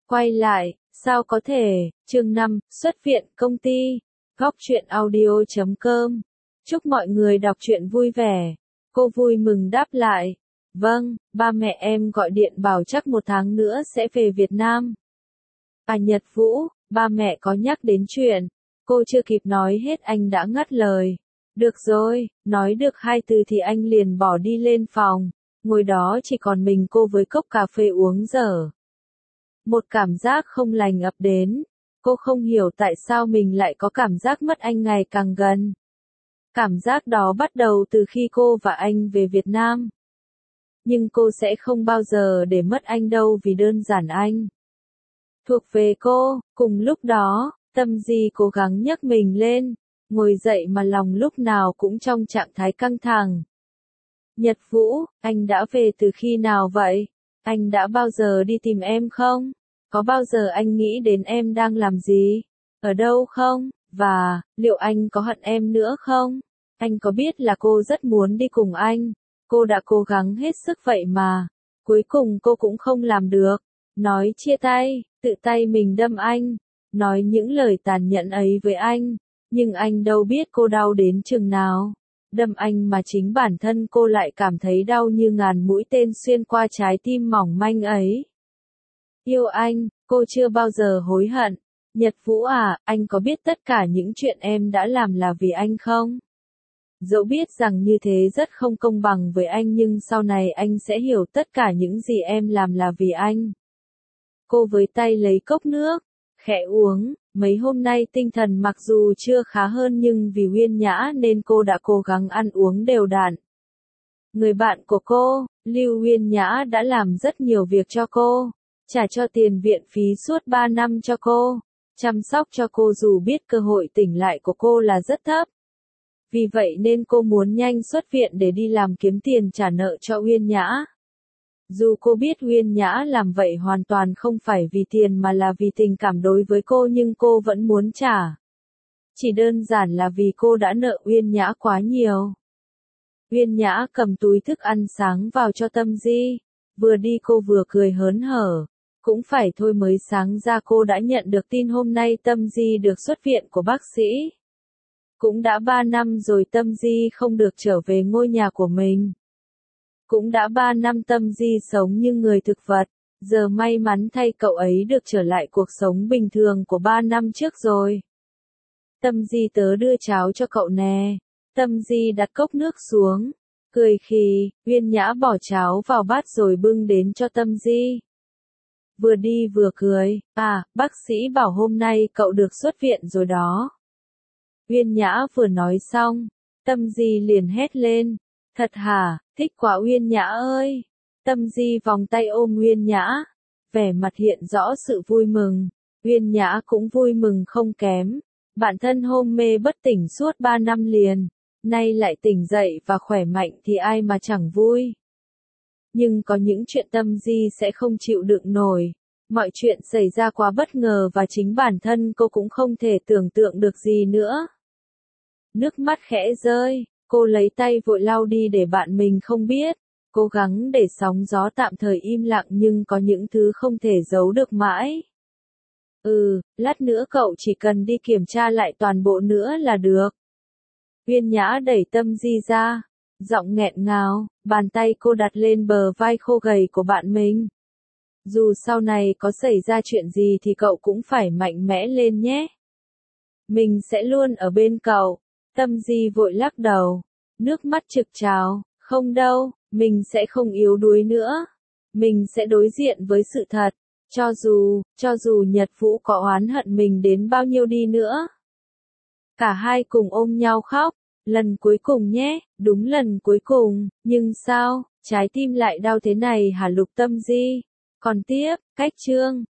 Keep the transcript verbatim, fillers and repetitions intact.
Quay lại, sao có thể, chương năm, xuất viện, công ty, góc truyện audio chấm com. Chúc mọi người đọc truyện vui vẻ. Cô vui mừng đáp lại. Vâng, ba mẹ em gọi điện bảo chắc một tháng nữa sẽ về Việt Nam. À Nhật Vũ, ba mẹ có nhắc đến chuyện. Cô chưa kịp nói hết anh đã ngắt lời. Được rồi, nói được hai từ thì anh liền bỏ đi lên phòng. Ngồi đó chỉ còn mình cô với cốc cà phê uống dở. Một cảm giác không lành ập đến. Cô không hiểu tại sao mình lại có cảm giác mất anh ngày càng gần. Cảm giác đó bắt đầu từ khi cô và anh về Việt Nam. Nhưng cô sẽ không bao giờ để mất anh đâu vì đơn giản anh thuộc về cô. Cùng lúc đó, Tâm Di cố gắng nhấc mình lên, ngồi dậy mà lòng lúc nào cũng trong trạng thái căng thẳng. Nhật Vũ, anh đã về từ khi nào vậy? Anh đã bao giờ đi tìm em không? Có bao giờ anh nghĩ đến em đang làm gì? Ở đâu không? Và, liệu anh có hận em nữa không? Anh có biết là cô rất muốn đi cùng anh. Cô đã cố gắng hết sức vậy mà. Cuối cùng cô cũng không làm được. Nói chia tay, tự tay mình đâm anh. Nói những lời tàn nhẫn ấy với anh. Nhưng anh đâu biết cô đau đến chừng nào. Đâm anh mà chính bản thân cô lại cảm thấy đau như ngàn mũi tên xuyên qua trái tim mỏng manh ấy. Yêu anh, cô chưa bao giờ hối hận. Nhật Vũ à, anh có biết tất cả những chuyện em đã làm là vì anh không? Dẫu biết rằng như thế rất không công bằng với anh nhưng sau này anh sẽ hiểu tất cả những gì em làm là vì anh. Cô với tay lấy cốc nước, khẽ uống. Mấy hôm nay tinh thần mặc dù chưa khá hơn nhưng vì Uyên Nhã nên cô đã cố gắng ăn uống đều đặn. Người bạn của cô, Lưu Uyên Nhã đã làm rất nhiều việc cho cô, trả cho tiền viện phí suốt ba năm cho cô, chăm sóc cho cô dù biết cơ hội tỉnh lại của cô là rất thấp. Vì vậy nên cô muốn nhanh xuất viện để đi làm kiếm tiền trả nợ cho Uyên Nhã. Dù cô biết Uyên Nhã làm vậy hoàn toàn không phải vì tiền mà là vì tình cảm đối với cô nhưng cô vẫn muốn trả. Chỉ đơn giản là vì cô đã nợ Uyên Nhã quá nhiều. Uyên Nhã cầm túi thức ăn sáng vào cho Tâm Di. Vừa đi cô vừa cười hớn hở. Cũng phải thôi mới sáng ra cô đã nhận được tin hôm nay Tâm Di được xuất viện của bác sĩ. Cũng đã ba năm rồi Tâm Di không được trở về ngôi nhà của mình. Cũng đã ba năm Tâm Di sống như người thực vật, giờ may mắn thay cậu ấy được trở lại cuộc sống bình thường của ba năm trước rồi. Tâm Di tớ đưa cháo cho cậu nè. Tâm Di đặt cốc nước xuống, cười khì, Uyên Nhã bỏ cháo vào bát rồi bưng đến cho Tâm Di. Vừa đi vừa cười, à, bác sĩ bảo hôm nay cậu được xuất viện rồi đó. Uyên Nhã vừa nói xong, Tâm Di liền hét lên. Thật hả, thích quá Uyên Nhã ơi. Tâm Di vòng tay ôm Uyên Nhã, vẻ mặt hiện rõ sự vui mừng. Uyên Nhã cũng vui mừng không kém. Bản thân hôn mê bất tỉnh suốt ba năm liền, nay lại tỉnh dậy và khỏe mạnh thì ai mà chẳng vui. Nhưng có những chuyện Tâm Di sẽ không chịu đựng nổi. Mọi chuyện xảy ra quá bất ngờ và chính bản thân cô cũng không thể tưởng tượng được gì nữa. Nước mắt khẽ rơi. Cô lấy tay vội lau đi để bạn mình không biết, cố gắng để sóng gió tạm thời im lặng nhưng có những thứ không thể giấu được mãi. Ừ, lát nữa cậu chỉ cần đi kiểm tra lại toàn bộ nữa là được. Uyên Nhã đẩy Tâm Di ra, giọng nghẹn ngào, bàn tay cô đặt lên bờ vai khô gầy của bạn mình. Dù sau này có xảy ra chuyện gì thì cậu cũng phải mạnh mẽ lên nhé. Mình sẽ luôn ở bên cậu. Tâm Di vội lắc đầu, nước mắt trực trào, không đâu, mình sẽ không yếu đuối nữa. Mình sẽ đối diện với sự thật, cho dù, cho dù Nhật Vũ có oán hận mình đến bao nhiêu đi nữa. Cả hai cùng ôm nhau khóc, lần cuối cùng nhé, đúng lần cuối cùng, nhưng sao, trái tim lại đau thế này hả Lục Tâm Di? Còn tiếp, cách chương.